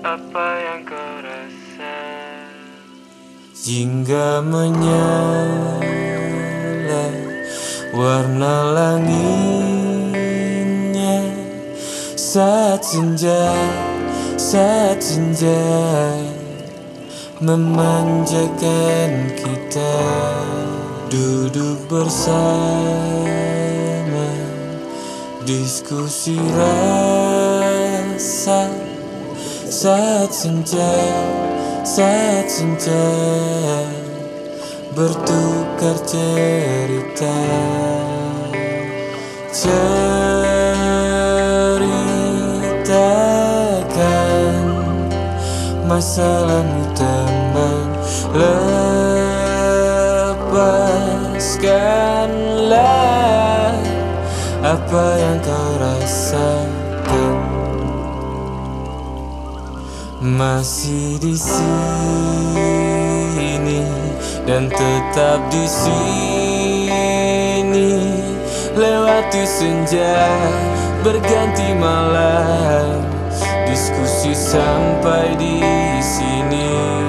Apa yang kau rasa hingga menyala warna langitnya saat senja memanjakan kita duduk bersama, diskusi rasa saat senja bertukar cerita, ceritakan masalahmu teman, lepaskanlah apa yang kau rasakan. Masih di sini dan tetap di sini, lewati senja berganti malam, diskusi sampai di sini.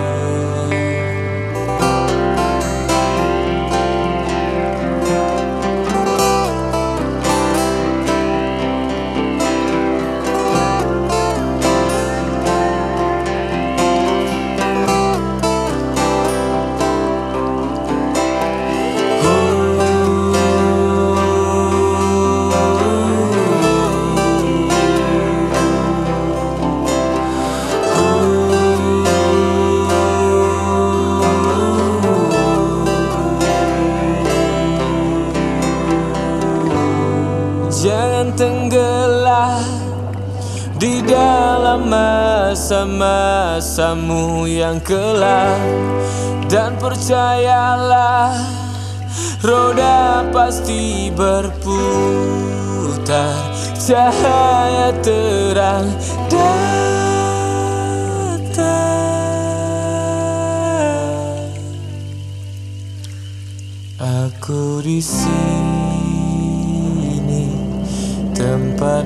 Jangan tenggelam di dalam masa-masamu yang kelam, dan percayalah roda pasti berputar, cahaya terang datang. Aku di sini, tempat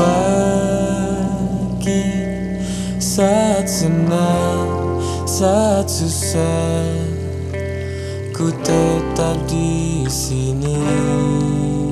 berbagi saat senang, saat susah, ku tetap di sini.